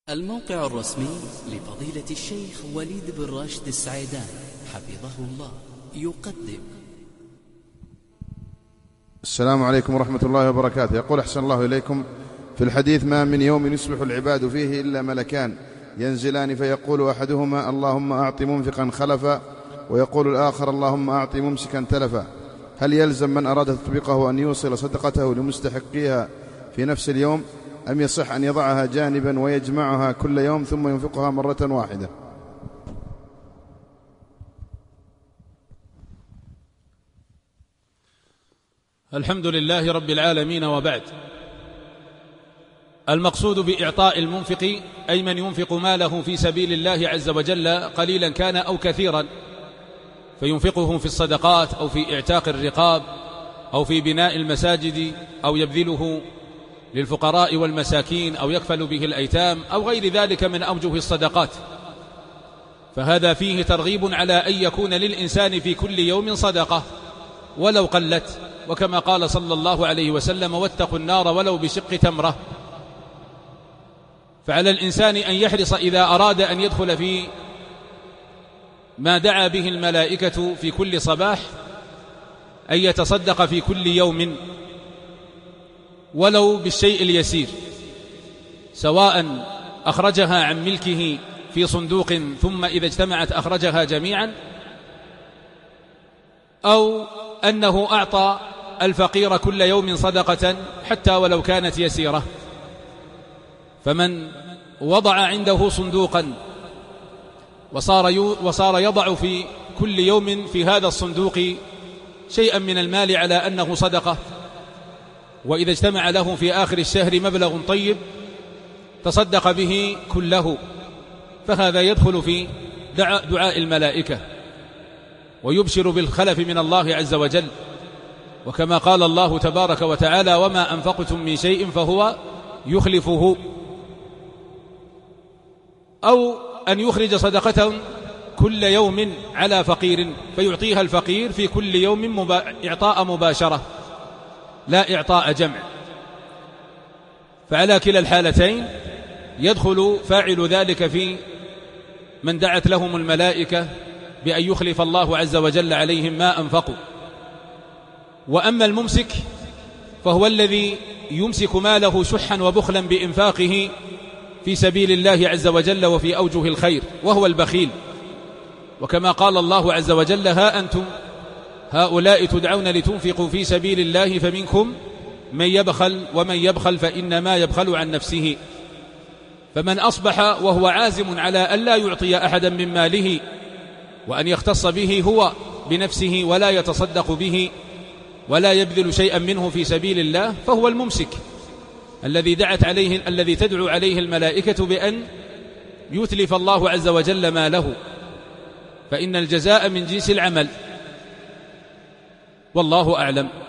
الموقع الرسمي لفضيلة الشيخ وليد بن راشد السعيدان حفظه الله يقدم. السلام عليكم ورحمة الله وبركاته. يقول أحسن الله إليكم: في الحديث: ما من يوم يصبح العباد فيه إلا ملكان ينزلان فيقول أحدهما اللهم أعط منفقا خلفا، ويقول الآخر اللهم أعط ممسكا تلفا. هل يلزم من أراد تطبيقه أن يوصل صدقته لمستحقيها في نفس اليوم، أم يصح أن يضعها جانبا ويجمعها كل يوم ثم ينفقها مرة واحدة؟ الحمد لله رب العالمين، وبعد. المقصود بإعطاء المنفق أي من ينفق ماله في سبيل الله عز وجل قليلا كان أو كثيرا، فينفقه في الصدقات أو في اعتاق الرقاب أو في بناء المساجد أو يبذله للفقراء والمساكين أو يكفل به الأيتام أو غير ذلك من أوجه الصدقات. فهذا فيه ترغيب على أن يكون للإنسان في كل يوم صدقة ولو قلت، وكما قال صلى الله عليه وسلم: واتقوا النار ولو بشق تمرة. فعلى الإنسان أن يحرص إذا أراد أن يدخل في ما دعا به الملائكة في كل صباح أن يتصدق في كل يوم ولو بالشيء اليسير، سواء أخرجها عن ملكه في صندوق ثم إذا اجتمعت أخرجها جميعا، أو أنه أعطى الفقير كل يوم صدقة حتى ولو كانت يسيرة. فمن وضع عنده صندوقا وصار يضع في كل يوم في هذا الصندوق شيئا من المال على أنه صدقة، وإذا اجتمع له في آخر الشهر مبلغ طيب تصدق به كله، فهذا يدخل في دعاء الملائكة ويبشر بالخلف من الله عز وجل. وكما قال الله تبارك وتعالى: وما أنفقتم من شيء فهو يخلفه. أو أن يخرج صدقة كل يوم على فقير فيعطيها الفقير في كل يوم إعطاء مباشرة لا إعطاء جمع. فعلى كلا الحالتين يدخل فاعل ذلك في من دعت لهم الملائكة بأن يخلف الله عز وجل عليهم ما أنفقوا. وأما الممسك فهو الذي يمسك ماله شحا وبخلا بإنفاقه في سبيل الله عز وجل وفي أوجه الخير، وهو البخيل. وكما قال الله عز وجل: ها أنتم هؤلاء تدعون لتنفقوا في سبيل الله فمنكم من يبخل ومن يبخل فإنما يبخل عن نفسه. فمن أصبح وهو عازم على أن لا يعطي أحدا من ماله وأن يختص به هو بنفسه ولا يتصدق به ولا يبذل شيئا منه في سبيل الله، فهو الممسك الذي تدعو عليه الملائكة بأن يتلف الله عز وجل ماله، فإن الجزاء من جنس العمل. والله أعلم.